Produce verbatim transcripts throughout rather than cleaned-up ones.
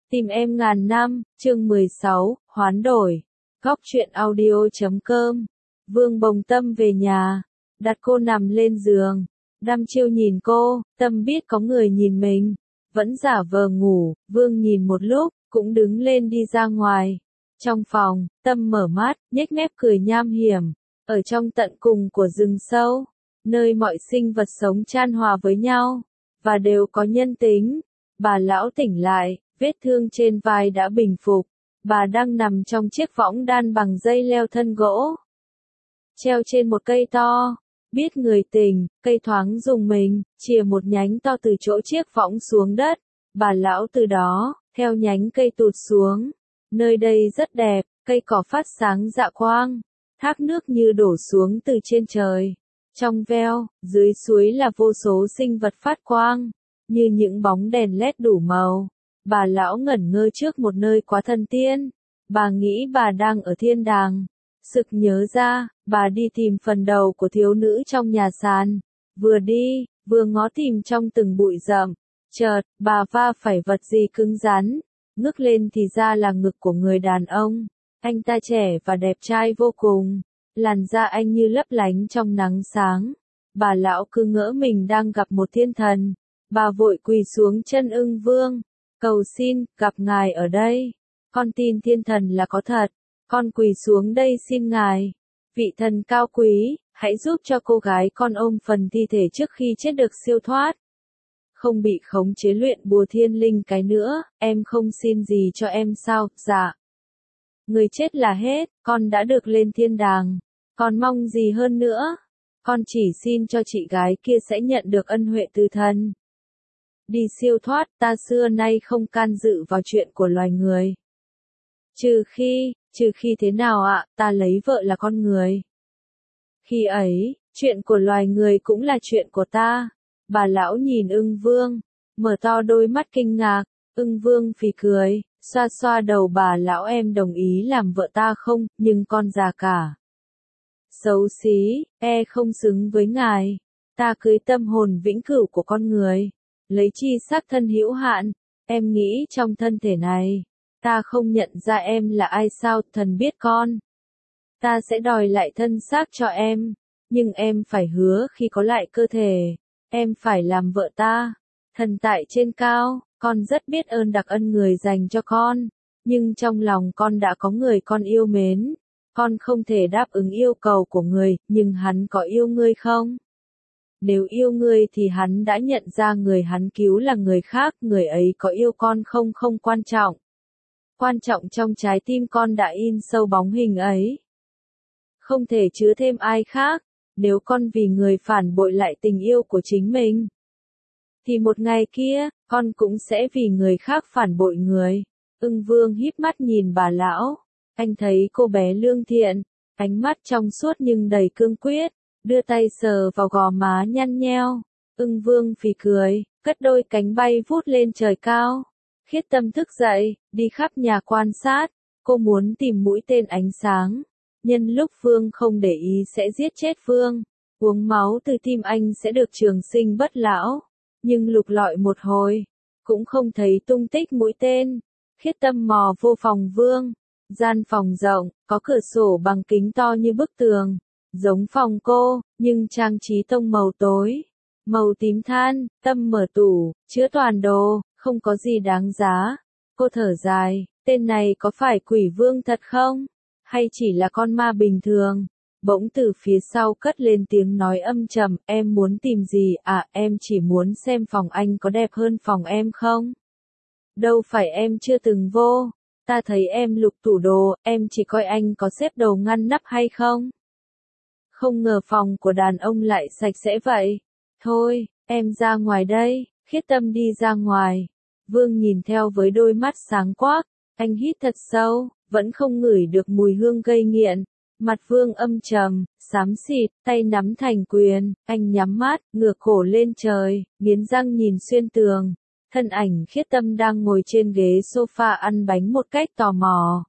Tìm em ngàn năm, chương mười sáu, hoán đổi. Góc truyện audio chấm com. Vương Bồng Tâm về nhà, đặt cô nằm lên giường, đăm chiêu nhìn cô, Tâm biết có người nhìn mình, vẫn giả vờ ngủ, Vương nhìn một lúc, cũng đứng lên đi ra ngoài. Trong phòng, Tâm mở mắt, nhếch mép cười nham hiểm, ở trong tận cùng của rừng sâu, nơi mọi sinh vật sống chan hòa với nhau, và đều có nhân tính. Bà lão tỉnh lại, vết thương trên vai đã bình phục, bà đang nằm trong chiếc võng đan bằng dây leo thân gỗ, treo trên một cây to. Biết người tình, cây thoáng rùng mình, chìa một nhánh to từ chỗ chiếc võng xuống đất. Bà lão từ đó, theo nhánh cây tụt xuống. Nơi đây rất đẹp, cây cỏ phát sáng dạ quang, thác nước như đổ xuống từ trên trời. Trong veo, dưới suối là vô số sinh vật phát quang, như những bóng đèn led đủ màu. Bà lão ngẩn ngơ trước một nơi quá thần tiên. Bà nghĩ bà đang ở thiên đàng. Sực nhớ ra, bà đi tìm phần đầu của thiếu nữ trong nhà sàn. Vừa đi, vừa ngó tìm trong từng bụi rậm. Chợt, bà va phải vật gì cứng rắn. Ngước lên thì ra là ngực của người đàn ông. Anh ta trẻ và đẹp trai vô cùng. Làn da anh như lấp lánh trong nắng sáng. Bà lão cứ ngỡ mình đang gặp một thiên thần. Bà vội quỳ xuống chân Ưng Vương. Cầu xin, gặp ngài ở đây. Con tin thiên thần là có thật. Con quỳ xuống đây xin ngài. Vị thần cao quý, hãy giúp cho cô gái con ôm phần thi thể trước khi chết được siêu thoát. Không bị khống chế luyện bùa thiên linh cái nữa, em không xin gì cho em sao? Dạ. Người chết là hết, con đã được lên thiên đàng. Còn mong gì hơn nữa? Con chỉ xin cho chị gái kia sẽ nhận được ân huệ từ thần. Đi siêu thoát, ta xưa nay không can dự vào chuyện của loài người. Trừ khi, trừ khi thế nào ạ, ta lấy vợ là con người. Khi ấy, chuyện của loài người cũng là chuyện của ta. Bà lão nhìn Ưng Vương, mở to đôi mắt kinh ngạc. Ưng Vương phì cười, xoa xoa đầu bà lão, em đồng ý làm vợ ta không, nhưng con già cả. Xấu xí, e không xứng với ngài. Ta cưới tâm hồn vĩnh cửu của con người. Lấy chi xác thân hữu hạn, em nghĩ trong thân thể này, ta không nhận ra em là ai sao? Thần biết con. Ta sẽ đòi lại thân xác cho em, nhưng em phải hứa khi có lại cơ thể, em phải làm vợ ta. Thần tại trên cao, con rất biết ơn đặc ân người dành cho con, nhưng trong lòng con đã có người con yêu mến. Con không thể đáp ứng yêu cầu của người, nhưng hắn có yêu ngươi không? Nếu yêu ngươi thì hắn đã nhận ra người hắn cứu là người khác, người ấy có yêu con không không quan trọng. Quan trọng trong trái tim con đã in sâu bóng hình ấy. Không thể chứa thêm ai khác, nếu con vì người phản bội lại tình yêu của chính mình, thì một ngày kia, con cũng sẽ vì người khác phản bội người. Ưng Vương híp mắt nhìn bà lão, anh thấy cô bé lương thiện, ánh mắt trong suốt nhưng đầy cương quyết. Đưa tay sờ vào gò má nhăn nheo. Ưng Vương phì cười, cất đôi cánh bay vút lên trời cao. Khiết Tâm thức dậy, đi khắp nhà quan sát. Cô muốn tìm mũi tên ánh sáng. Nhân lúc Vương không để ý sẽ giết chết Vương. Uống máu từ tim anh sẽ được trường sinh bất lão. Nhưng lục lọi một hồi, cũng không thấy tung tích mũi tên. Khiết Tâm mò vô phòng Vương. Gian phòng rộng, có cửa sổ bằng kính to như bức tường. Giống phòng cô, nhưng trang trí tông màu tối, màu tím than. Tâm mở tủ, chứa toàn đồ, không có gì đáng giá. Cô thở dài, tên này có phải quỷ vương thật không? Hay chỉ là con ma bình thường? Bỗng từ phía sau cất lên tiếng nói âm trầm, em muốn tìm gì? À, em chỉ muốn xem phòng anh có đẹp hơn phòng em không? Đâu phải em chưa từng vô. Ta thấy em lục tủ đồ, em chỉ coi anh có xếp đồ ngăn nắp hay không? Không ngờ phòng của đàn ông lại sạch sẽ vậy. Thôi, em ra ngoài đây. Khiết Tâm đi ra ngoài. Vương nhìn theo với đôi mắt sáng quắc. Anh hít thật sâu, vẫn không ngửi được mùi hương gây nghiện. Mặt Vương âm trầm, xám xịt, tay nắm thành quyền. Anh nhắm mắt, ngửa cổ lên trời, nghiến răng nhìn xuyên tường. Thân ảnh Khiết Tâm đang ngồi trên ghế sofa ăn bánh một cách tò mò.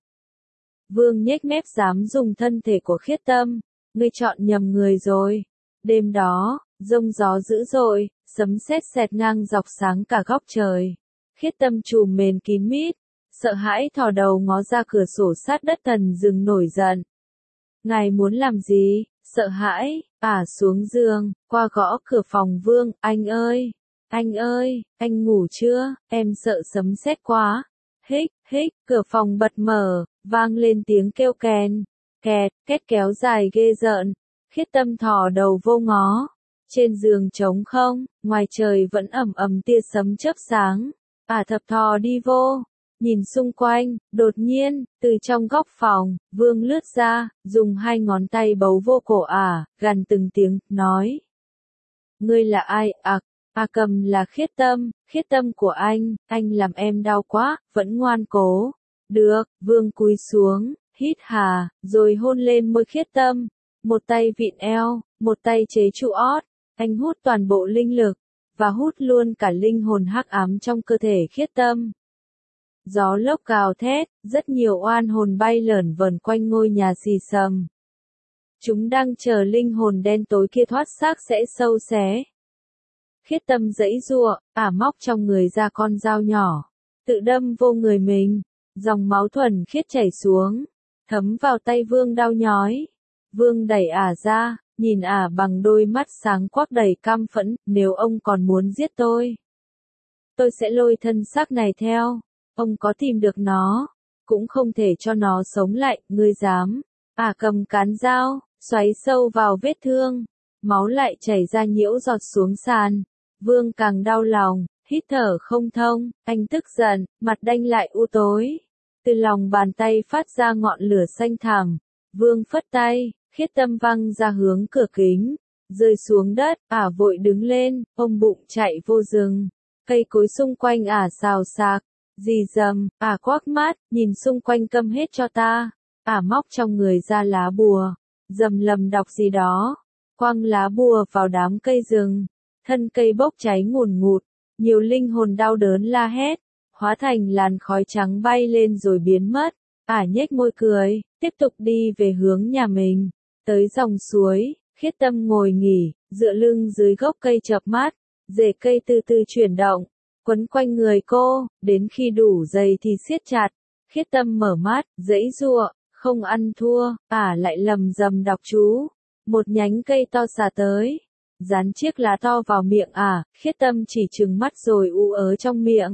Vương nhếch mép dám dùng thân thể của Khiết Tâm. Ngươi chọn nhầm người rồi. Đêm đó, giông gió dữ dội, sấm sét xẹt ngang dọc sáng cả góc trời. Khiết Tâm trùm mền kín mít, sợ hãi thò đầu ngó ra cửa sổ sát đất. Thần dừng nổi giận. Ngài muốn làm gì? Sợ hãi, ả xuống giường, qua gõ cửa phòng Vương. Anh ơi, anh ơi, anh ngủ chưa? Em sợ sấm sét quá. Hích, hích, cửa phòng bật mở, vang lên tiếng kêu kèn, kẹt, két kéo dài ghê rợn. Khiết Tâm thò đầu vô ngó. Trên giường trống không, ngoài trời vẫn ầm ầm tia sấm chớp sáng. Ả thập thò đi vô, nhìn xung quanh, đột nhiên, từ trong góc phòng, Vương lướt ra, dùng hai ngón tay bấu vô cổ ả, gằn từng tiếng, nói. Ngươi là ai? À, à cầm là Khiết Tâm, Khiết Tâm của anh, anh làm em đau quá, vẫn ngoan cố. Được, Vương cúi xuống, hít hà, rồi hôn lên môi Khiết Tâm. Một tay vịn eo, một tay chế trụ ót, anh hút toàn bộ linh lực, và hút luôn cả linh hồn hắc ám trong cơ thể Khiết Tâm. Gió lốc gào thét, rất nhiều oan hồn bay lởn vởn quanh ngôi nhà xì xầm. Chúng đang chờ linh hồn đen tối kia thoát xác sẽ sâu xé. Khiết Tâm giãy giụa, ả móc trong người ra con dao nhỏ, tự đâm vô người mình, dòng máu thuần khiết chảy xuống, thấm vào tay Vương đau nhói. Vương đẩy ả ra, nhìn ả bằng đôi mắt sáng quắc đầy căm phẫn, nếu ông còn muốn giết tôi, tôi sẽ lôi thân xác này theo. Ông có tìm được nó, cũng không thể cho nó sống lại, ngươi dám. Ả cầm cán dao, xoáy sâu vào vết thương, máu lại chảy ra nhiễu giọt xuống sàn. Vương càng đau lòng, hít thở không thông, anh tức giận, mặt đanh lại u tối. Từ lòng bàn tay phát ra ngọn lửa xanh thẳm. Vương phất tay, Khiết Tâm văng ra hướng cửa kính, rơi xuống đất. Ả vội đứng lên, ôm bụng chạy vô rừng. Cây cối xung quanh ả xào xạc, rì rầm. Ả quắc mắt, nhìn xung quanh, câm hết cho ta. Ả móc trong người ra lá bùa, rầm lầm đọc gì đó, quăng lá bùa vào đám cây rừng. Thân cây bốc cháy ngùn ngụt, nhiều linh hồn đau đớn la hét, hóa thành làn khói trắng bay lên rồi biến mất. Ả nhếch môi cười, tiếp tục đi về hướng nhà mình. Tới dòng suối, Khiết Tâm ngồi nghỉ, dựa lưng dưới gốc cây chợp mắt, rễ cây từ từ chuyển động, quấn quanh người cô, đến khi đủ dày thì siết chặt. Khiết Tâm mở mắt, giãy giụa, không ăn thua. Ả lại lầm rầm đọc chú. Một nhánh cây to xà tới, dán chiếc lá to vào miệng ả. Khiết Tâm chỉ trừng mắt rồi u ớ trong miệng.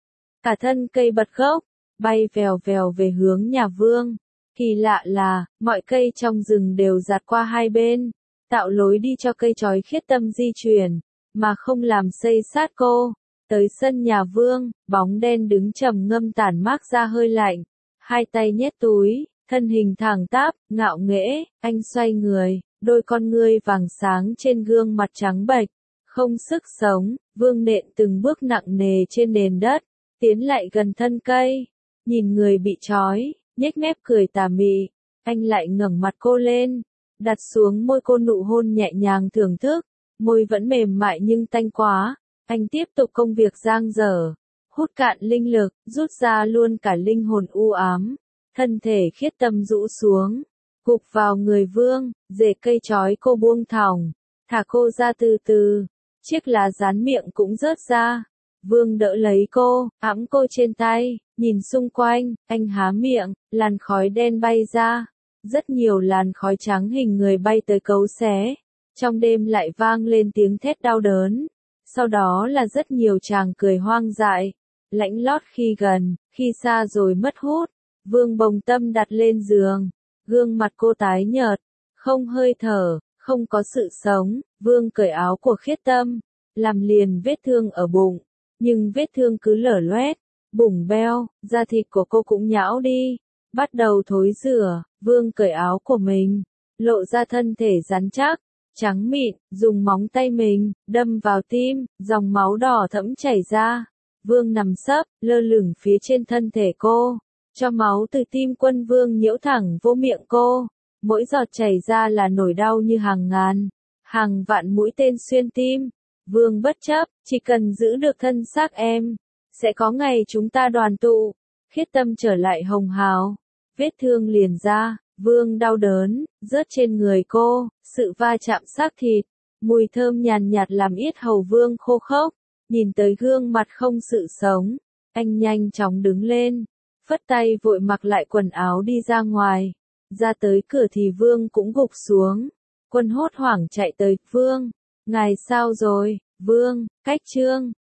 Cả thân cây bật gốc, bay vèo vèo về hướng nhà Vương. Kỳ lạ là, mọi cây trong rừng đều dạt qua hai bên, tạo lối đi cho cây chói Khiết Tâm di chuyển, mà không làm xây sát cô. Tới sân nhà Vương, bóng đen đứng trầm ngâm tản mát ra hơi lạnh, hai tay nhét túi, thân hình thẳng tắp, ngạo nghễ. Anh xoay người, đôi con ngươi vàng sáng trên gương mặt trắng bệch, không sức sống. Vương nện từng bước nặng nề trên nền đất, tiến lại gần thân cây, nhìn người bị trói, nhếch mép cười tà mị. Anh lại ngẩng mặt cô lên, đặt xuống môi cô nụ hôn nhẹ nhàng thưởng thức, môi vẫn mềm mại nhưng tanh quá. Anh tiếp tục công việc dang dở, hút cạn linh lực, rút ra luôn cả linh hồn u ám. Thân thể Khiết Tâm rũ xuống, gục vào người Vương, rễ cây trói cô buông thõng, thả cô ra từ từ. Chiếc lá dán miệng cũng rớt ra. Vương đỡ lấy cô, ẵm cô trên tay, nhìn xung quanh. Anh há miệng, làn khói đen bay ra. Rất nhiều làn khói trắng hình người bay tới cấu xé. Trong đêm lại vang lên tiếng thét đau đớn. Sau đó là rất nhiều tràng cười hoang dại, lãnh lót khi gần, khi xa rồi mất hút. Vương Bồng Tâm đặt lên giường, gương mặt cô tái nhợt, không hơi thở, không có sự sống. Vương cởi áo của Khiết Tâm, làm liền vết thương ở bụng, nhưng vết thương cứ lở loét, bủng beo, da thịt của cô cũng nhão đi, bắt đầu thối rữa. Vương cởi áo của mình, lộ ra thân thể rắn chắc, trắng mịn, dùng móng tay mình, đâm vào tim, dòng máu đỏ thẫm chảy ra. Vương nằm sấp, lơ lửng phía trên thân thể cô, cho máu từ tim Quân Vương nhiễu thẳng vô miệng cô. Mỗi giọt chảy ra là nỗi đau như hàng ngàn, hàng vạn mũi tên xuyên tim. Vương bất chấp, chỉ cần giữ được thân xác em, sẽ có ngày chúng ta đoàn tụ. Khiết Tâm trở lại hồng hào, vết thương liền ra. Vương đau đớn, rớt trên người cô, sự va chạm xác thịt, mùi thơm nhàn nhạt làm yết hầu Vương khô khốc. Nhìn tới gương mặt không sự sống, anh nhanh chóng đứng lên, phất tay vội mặc lại quần áo đi ra ngoài. Ra tới cửa thì Vương cũng gục xuống. Quân hốt hoảng chạy tới, Vương, ngài sao rồi, Vương, cách Trương.